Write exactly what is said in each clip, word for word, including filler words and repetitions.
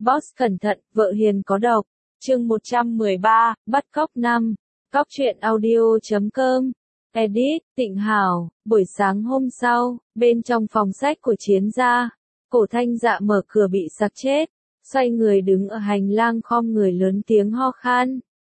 Boss cẩn thận, vợ hiền có độc. Chương một trăm mười ba, bắt cóc năm. Cóc truyện audio chấm com. Edit, Tịnh Hảo. Buổi sáng hôm sau, bên trong phòng sách của Chiến gia, Cổ Thanh Dạ mở cửa bị sặc chết, xoay người đứng ở hành lang khom người lớn tiếng ho khan.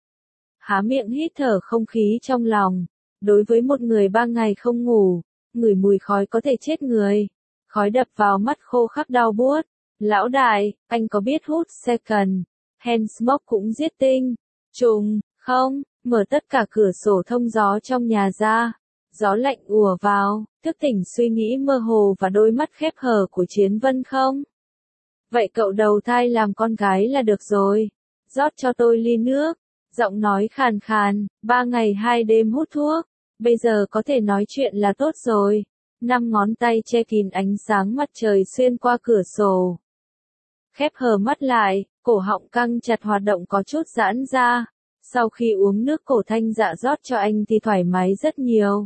Há miệng hít thở không khí trong lòng. Đối với một người ba ngày không ngủ, ngửi mùi khói có thể chết người. Khói đập vào mắt khô khắc đau buốt. Lão đại, anh có biết hút second hand smoke cũng giết tinh trùng không? Mở tất cả cửa sổ thông gió trong nhà ra. Gió lạnh ùa vào, thức tỉnh suy nghĩ mơ hồ và đôi mắt khép hờ của Chiến Vân không? Vậy cậu đầu thai làm con gái là được rồi. Rót cho tôi ly nước. Giọng nói khàn khàn, ba ngày hai đêm hút thuốc. Bây giờ có thể nói chuyện là tốt rồi. Năm ngón tay che kín ánh sáng mặt trời xuyên qua cửa sổ. Khép hờ mắt lại, cổ họng căng chặt hoạt động có chút giãn ra. Sau khi uống nước Cổ Thanh Dạ rót cho anh thì thoải mái rất nhiều.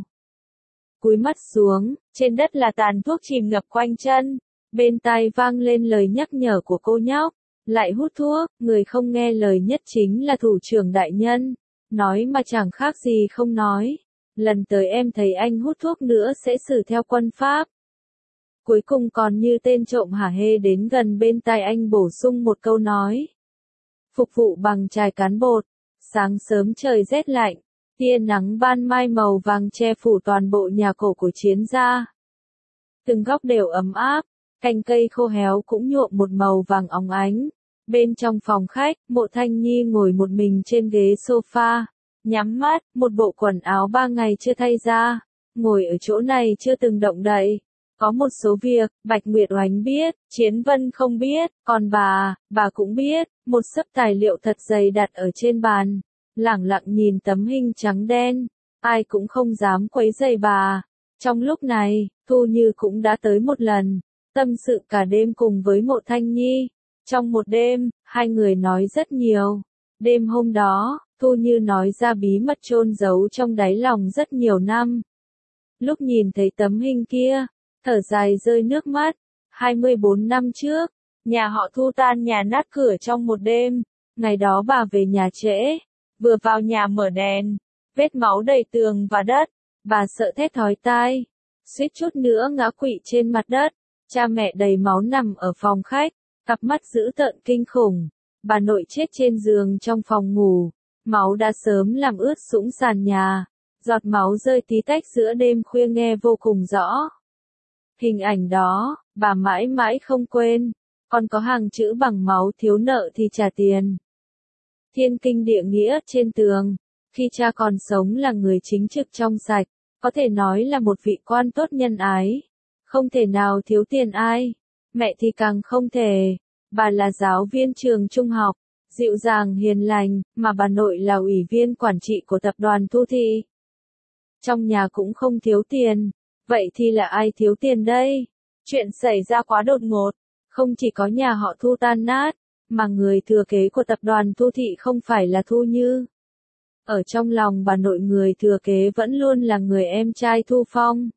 Cúi mắt xuống, trên đất là tàn thuốc chìm ngập quanh chân. Bên tai vang lên lời nhắc nhở của cô nhóc. Lại hút thuốc, người không nghe lời nhất chính là thủ trưởng đại nhân. Nói mà chẳng khác gì không nói. Lần tới em thấy anh hút thuốc nữa sẽ xử theo quân pháp. Cuối cùng còn như tên trộm hả hê đến gần bên tai anh bổ sung một câu nói. Phục vụ bằng chài cán bột. Sáng sớm trời rét lạnh. Tia nắng ban mai màu vàng che phủ toàn bộ nhà cổ của Chiến gia. Từng góc đều ấm áp. Cành cây khô héo cũng nhuộm một màu vàng óng ánh. Bên trong phòng khách, Mộ Thanh Nhi ngồi một mình trên ghế sofa. Nhắm mắt, một bộ quần áo ba ngày chưa thay ra. Ngồi ở chỗ này chưa từng động đậy. Có một số việc, Bạch Nguyệt Oánh biết, Chiến Vân không biết, còn bà, bà cũng biết. Một xấp tài liệu thật dày đặt ở trên bàn. Lẳng lặng nhìn tấm hình trắng đen. Ai cũng không dám quấy rầy bà. Trong lúc này, Thu Như cũng đã tới một lần. Tâm sự cả đêm cùng với Mộ Thanh Nhi. Trong một đêm, hai người nói rất nhiều. Đêm hôm đó, Thu Như nói ra bí mật chôn giấu trong đáy lòng rất nhiều năm. Lúc nhìn thấy tấm hình kia, thở dài rơi nước mắt. hai mươi bốn năm trước, nhà họ Thu tan nhà nát cửa trong một đêm. Ngày đó bà về nhà trễ, vừa vào nhà mở đèn, vết máu đầy tường và đất. Bà sợ thét thói tai, suýt chút nữa ngã quỵ trên mặt đất. Cha mẹ đầy máu nằm ở phòng khách, cặp mắt dữ tợn kinh khủng. Bà nội chết trên giường trong phòng ngủ, máu đã sớm làm ướt sũng sàn nhà. Giọt máu rơi tí tách giữa đêm khuya nghe vô cùng rõ. Hình ảnh đó, bà mãi mãi không quên. Còn có hàng chữ bằng máu thiếu nợ thì trả tiền. Thiên kinh địa nghĩa trên tường. Khi cha còn sống là người chính trực trong sạch, có thể nói là một vị quan tốt nhân ái. Không thể nào thiếu tiền ai. Mẹ thì càng không thể. Bà là giáo viên trường trung học, dịu dàng hiền lành, mà bà nội là ủy viên quản trị của tập đoàn Thu Thị. Trong nhà cũng không thiếu tiền. Vậy thì là ai thiếu tiền đây? Chuyện xảy ra quá đột ngột. Không chỉ có nhà họ Thu tan nát, mà người thừa kế của tập đoàn Thu Thị không phải là Thu Như. Ở trong lòng bà nội người thừa kế vẫn luôn là người em trai Thu Phong.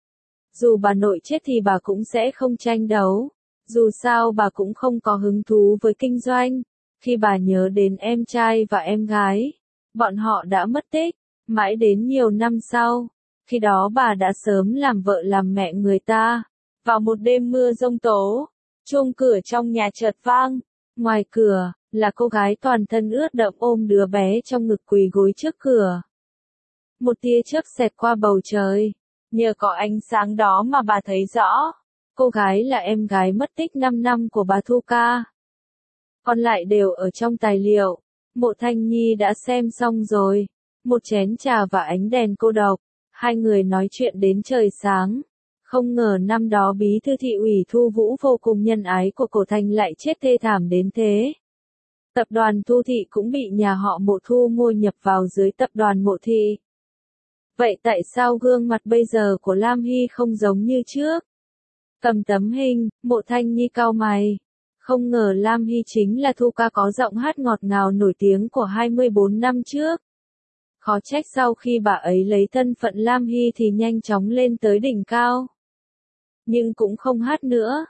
Dù bà nội chết thì bà cũng sẽ không tranh đấu. Dù sao bà cũng không có hứng thú với kinh doanh. Khi bà nhớ đến em trai và em gái, bọn họ đã mất tích. Mãi đến nhiều năm sau, khi đó bà đã sớm làm vợ làm mẹ người ta. Vào một đêm mưa giông tố, chuông cửa trong nhà chợt vang. Ngoài cửa, là cô gái toàn thân ướt đẫm ôm đứa bé trong ngực quỳ gối trước cửa. Một tia chớp xẹt qua bầu trời. Nhờ có ánh sáng đó mà bà thấy rõ. Cô gái là em gái mất tích năm năm của bà Thu ca. Còn lại đều ở trong tài liệu. Mộ Thanh Nhi đã xem xong rồi. Một chén trà và ánh đèn cô độc. Hai người nói chuyện đến trời sáng. Không ngờ năm đó bí thư thị ủy Thu Vũ vô cùng nhân ái của Cổ Thành lại chết thê thảm đến thế. Tập đoàn Thu Thị cũng bị nhà họ Mộ Thu mua nhập vào dưới tập đoàn Mộ Thị. Vậy tại sao gương mặt bây giờ của Lam Hy không giống như trước? Cầm tấm hình, Mộ Thanh Nhi cau mày. Không ngờ Lam Hy chính là Thu ca có giọng hát ngọt ngào nổi tiếng của hai mươi bốn năm trước. Khó trách sau khi bà ấy lấy thân phận Lam Hy thì nhanh chóng lên tới đỉnh cao. Nhưng cũng không hát nữa.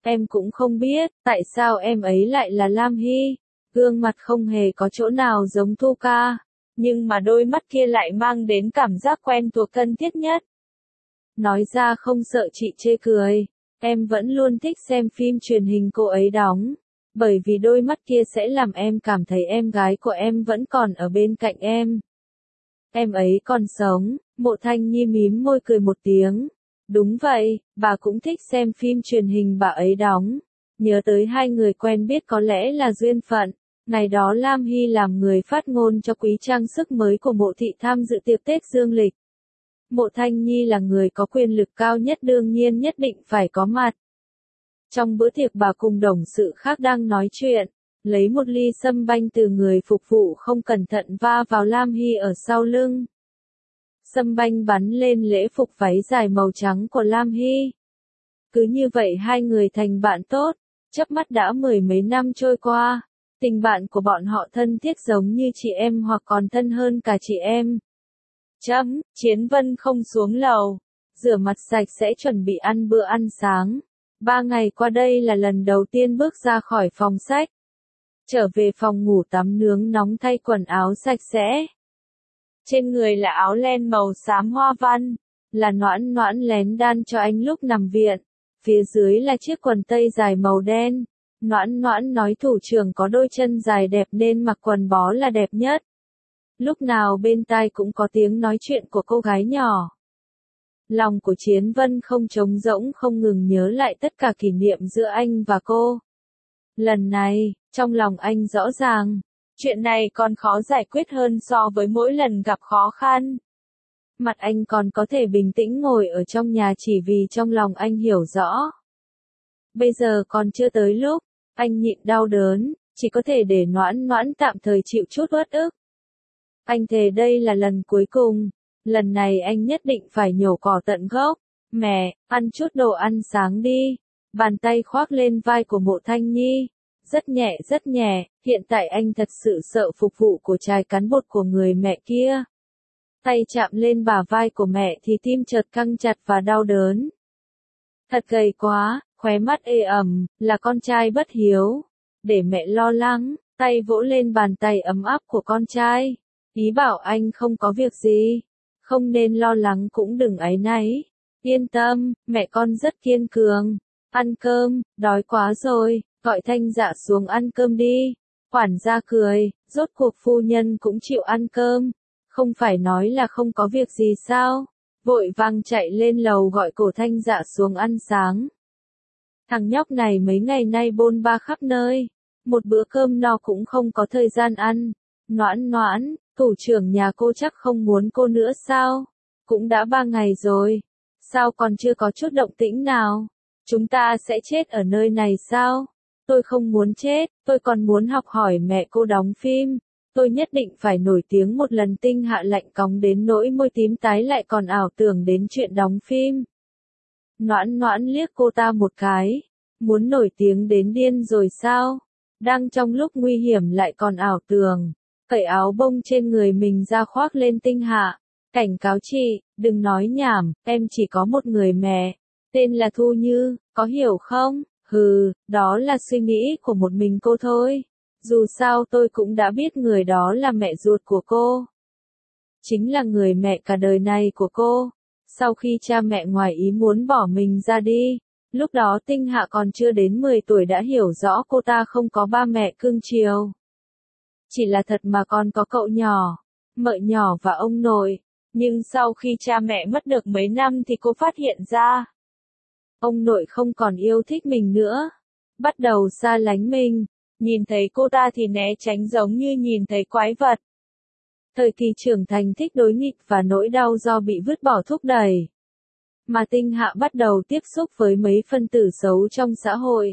Em cũng không biết, tại sao em ấy lại là Lam Hy. Gương mặt không hề có chỗ nào giống Thu Ca, nhưng mà đôi mắt kia lại mang đến cảm giác quen thuộc thân thiết nhất. Nói ra không sợ chị chê cười, em vẫn luôn thích xem phim truyền hình cô ấy đóng, bởi vì đôi mắt kia sẽ làm em cảm thấy em gái của em vẫn còn ở bên cạnh em. Em ấy còn sống, Mộ Thanh Nhi mím môi cười một tiếng. Đúng vậy, bà cũng thích xem phim truyền hình bà ấy đóng. Nhớ tới hai người quen biết có lẽ là duyên phận. Ngày đó Lam Hy làm người phát ngôn cho quý trang sức mới của Mộ Thị tham dự tiệc Tết Dương Lịch. Mộ Thanh Nhi là người có quyền lực cao nhất đương nhiên nhất định phải có mặt. Trong bữa tiệc bà cùng đồng sự khác đang nói chuyện, lấy một ly sâm banh từ người phục vụ không cẩn thận va vào Lam Hy ở sau lưng. Sâm banh bắn lên lễ phục váy dài màu trắng của Lam Hy. Cứ như vậy hai người thành bạn tốt, chớp mắt đã mười mấy năm trôi qua, tình bạn của bọn họ thân thiết giống như chị em hoặc còn thân hơn cả chị em. Chấm, Chiến Vân không xuống lầu, rửa mặt sạch sẽ chuẩn bị ăn bữa ăn sáng. Ba ngày qua đây là lần đầu tiên bước ra khỏi phòng sách. Trở về phòng ngủ tắm nướng nóng thay quần áo sạch sẽ. Trên người là áo len màu xám hoa văn, là noãn noãn lén đan cho anh lúc nằm viện. Phía dưới là chiếc quần tây dài màu đen. Noãn noãn nói thủ trưởng có đôi chân dài đẹp nên mặc quần bó là đẹp nhất. Lúc nào bên tai cũng có tiếng nói chuyện của cô gái nhỏ. Lòng của Chiến Vân không trống rỗng không ngừng nhớ lại tất cả kỷ niệm giữa anh và cô. Lần này, trong lòng anh rõ ràng, chuyện này còn khó giải quyết hơn so với mỗi lần gặp khó khăn. Mặt anh còn có thể bình tĩnh ngồi ở trong nhà chỉ vì trong lòng anh hiểu rõ. Bây giờ còn chưa tới lúc, anh nhịn đau đớn, chỉ có thể để noãn noãn tạm thời chịu chút uất ức. Anh thề đây là lần cuối cùng, lần này anh nhất định phải nhổ cỏ tận gốc. Mẹ, ăn chút đồ ăn sáng đi. Bàn tay khoác lên vai của Mộ Thanh Nhi. Rất nhẹ rất nhẹ, hiện tại anh thật sự sợ phục vụ của chai cán bột của người mẹ kia. Tay chạm lên bả vai của mẹ thì tim chợt căng chặt và đau đớn. Thật gầy quá, khóe mắt ê ẩm, là con trai bất hiếu. Để mẹ lo lắng, tay vỗ lên bàn tay ấm áp của con trai. Ý bảo anh không có việc gì. Không nên lo lắng cũng đừng áy náy. Yên tâm, mẹ con rất kiên cường. Ăn cơm, đói quá rồi, gọi Thanh Dạ xuống ăn cơm đi. Quản gia cười, rốt cuộc phu nhân cũng chịu ăn cơm. Không phải nói là không có việc gì sao? Vội vàng chạy lên lầu gọi cổ Thanh Dạ xuống ăn sáng. Thằng nhóc này mấy ngày nay bôn ba khắp nơi. Một bữa cơm no cũng không có thời gian ăn. Noãn noãn, thủ trưởng nhà cô chắc không muốn cô nữa sao? Cũng đã ba ngày rồi. Sao còn chưa có chút động tĩnh nào? Chúng ta sẽ chết ở nơi này sao? Tôi không muốn chết, tôi còn muốn học hỏi mẹ cô đóng phim. Tôi nhất định phải nổi tiếng một lần. Tinh Hạ lạnh cóng đến nỗi môi tím tái lại còn ảo tưởng đến chuyện đóng phim. Noãn noãn liếc cô ta một cái. Muốn nổi tiếng đến điên rồi sao? Đang trong lúc nguy hiểm lại còn ảo tưởng. Cởi áo bông trên người mình ra khoác lên Tinh Hạ. Cảnh cáo chị, đừng nói nhảm, em chỉ có một người mẹ. Tên là Thu Như, có hiểu không? Hừ, đó là suy nghĩ của một mình cô thôi. Dù sao tôi cũng đã biết người đó là mẹ ruột của cô. Chính là người mẹ cả đời này của cô. Sau khi cha mẹ ngoài ý muốn bỏ mình ra đi, lúc đó Tinh Hạ còn chưa đến mười tuổi đã hiểu rõ cô ta không có ba mẹ cưng chiều. Chỉ là thật mà còn có cậu nhỏ, mợ nhỏ và ông nội. Nhưng sau khi cha mẹ mất được mấy năm thì cô phát hiện ra. Ông nội không còn yêu thích mình nữa. Bắt đầu xa lánh mình. Nhìn thấy cô ta thì né tránh giống như nhìn thấy quái vật. Thời kỳ trưởng thành thích đối nghịch và nỗi đau do bị vứt bỏ thúc đẩy. Mà Tinh Hạ bắt đầu tiếp xúc với mấy phân tử xấu trong xã hội.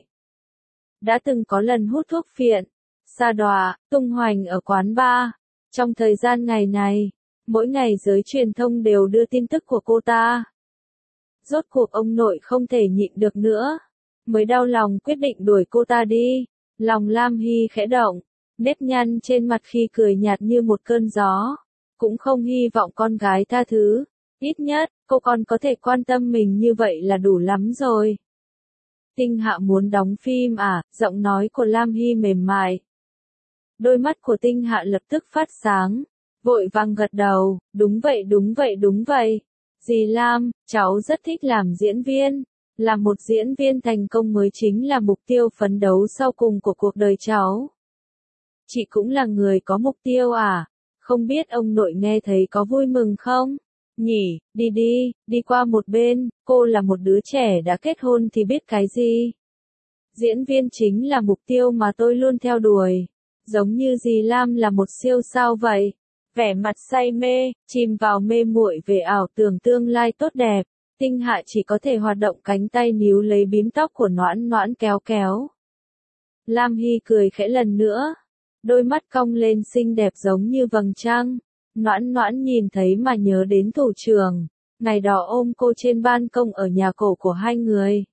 Đã từng có lần hút thuốc phiện, sa đọa, tung hoành ở quán bar. Trong thời gian ngày này, mỗi ngày giới truyền thông đều đưa tin tức của cô ta. Rốt cuộc ông nội không thể nhịn được nữa. Mới đau lòng quyết định đuổi cô ta đi. Lòng Lam Hy khẽ động. Nếp nhăn trên mặt khi cười nhạt như một cơn gió. Cũng không hy vọng con gái tha thứ. Ít nhất, cô còn có thể quan tâm mình như vậy là đủ lắm rồi. Tinh Hạ muốn đóng phim à? Giọng nói của Lam Hy mềm mại. Đôi mắt của Tinh Hạ lập tức phát sáng, vội vàng gật đầu, đúng vậy đúng vậy đúng vậy. Dì Lam, cháu rất thích làm diễn viên. Làm một diễn viên thành công mới chính là mục tiêu phấn đấu sau cùng của cuộc đời cháu. Chị cũng là người có mục tiêu à? Không biết ông nội nghe thấy có vui mừng không? Nhỉ, đi đi, đi qua một bên, cô là một đứa trẻ đã kết hôn thì biết cái gì. Diễn viên chính là mục tiêu mà tôi luôn theo đuổi. Giống như dì Lam là một siêu sao vậy. Vẻ mặt say mê, chìm vào mê muội về ảo tưởng tương lai tốt đẹp. Tinh Hạ chỉ có thể hoạt động cánh tay níu lấy bím tóc của Noãn Noãn kéo kéo. Lam Hy cười khẽ lần nữa. Đôi mắt cong lên xinh đẹp giống như vầng trăng. Noãn Noãn nhìn thấy mà nhớ đến thủ trưởng. Ngày đó ôm cô trên ban công ở nhà cổ của hai người.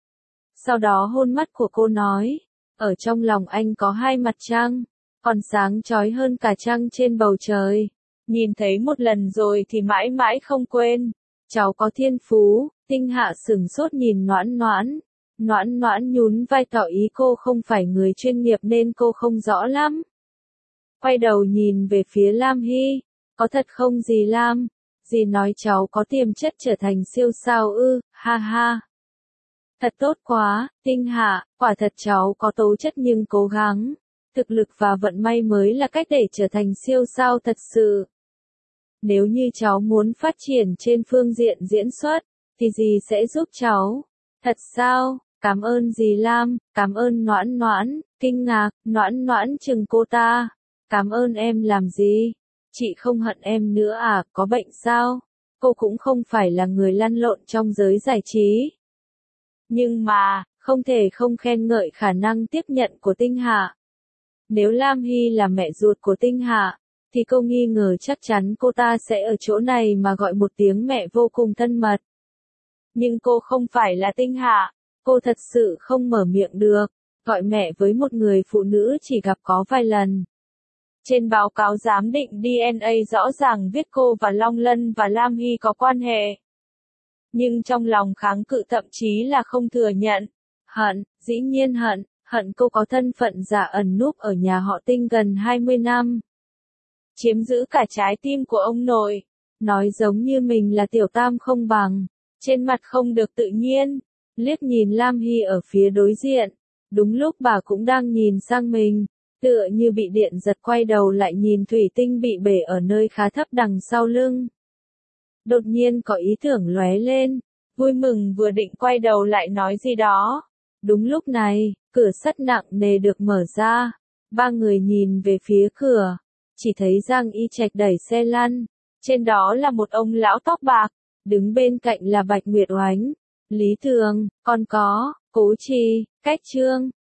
Sau đó hôn mắt của cô nói. Ở trong lòng anh có hai mặt trăng. Còn sáng chói hơn cả trăng trên bầu trời. Nhìn thấy một lần rồi thì mãi mãi không quên. Cháu có thiên phú. Tinh Hạ sửng sốt nhìn Noãn Noãn. Noãn Noãn nhún vai tỏ ý cô không phải người chuyên nghiệp nên cô không rõ lắm. Quay đầu nhìn về phía Lam Hy. Có thật không dì Lam? Dì nói cháu có tiềm chất trở thành siêu sao ư, ha ha. Thật tốt quá, Tinh Hạ, quả thật cháu có tố chất nhưng cố gắng. Thực lực và vận may mới là cách để trở thành siêu sao thật sự. Nếu như cháu muốn phát triển trên phương diện diễn xuất, thì dì sẽ giúp cháu. Thật sao? Cảm ơn dì Lam, cảm ơn Noãn Noãn, kinh ngạc, Noãn Noãn chừng cô ta. Cảm ơn em làm gì? Chị không hận em nữa à, có bệnh sao? Cô cũng không phải là người lăn lộn trong giới giải trí. Nhưng mà, không thể không khen ngợi khả năng tiếp nhận của Tinh Hạ. Nếu Lam Hy là mẹ ruột của Tinh Hạ, thì cô nghi ngờ chắc chắn cô ta sẽ ở chỗ này mà gọi một tiếng mẹ vô cùng thân mật. Nhưng cô không phải là Tinh Hạ, cô thật sự không mở miệng được, gọi mẹ với một người phụ nữ chỉ gặp có vài lần. Trên báo cáo giám định đê en a rõ ràng viết cô và Long Lân và Lam Hy có quan hệ. Nhưng trong lòng kháng cự thậm chí là không thừa nhận. Hận, dĩ nhiên hận, hận cô có thân phận giả ẩn núp ở nhà họ Tinh gần hai mươi năm. Chiếm giữ cả trái tim của ông nội. Nói giống như mình là tiểu tam không bằng. Trên mặt không được tự nhiên. Liếc nhìn Lam Hy ở phía đối diện. Đúng lúc bà cũng đang nhìn sang mình. Tựa như bị điện giật quay đầu lại nhìn thủy tinh bị bể ở nơi khá thấp đằng sau lưng. Đột nhiên có ý tưởng lóe lên. Vui mừng vừa định quay đầu lại nói gì đó. Đúng lúc này, cửa sắt nặng nề được mở ra. Ba người nhìn về phía cửa. Chỉ thấy Giang Y Trạch đẩy xe lăn. Trên đó là một ông lão tóc bạc. Đứng bên cạnh là Bạch Nguyệt Oánh, Lý Thường, còn có, Cố Trì, Cách Trương.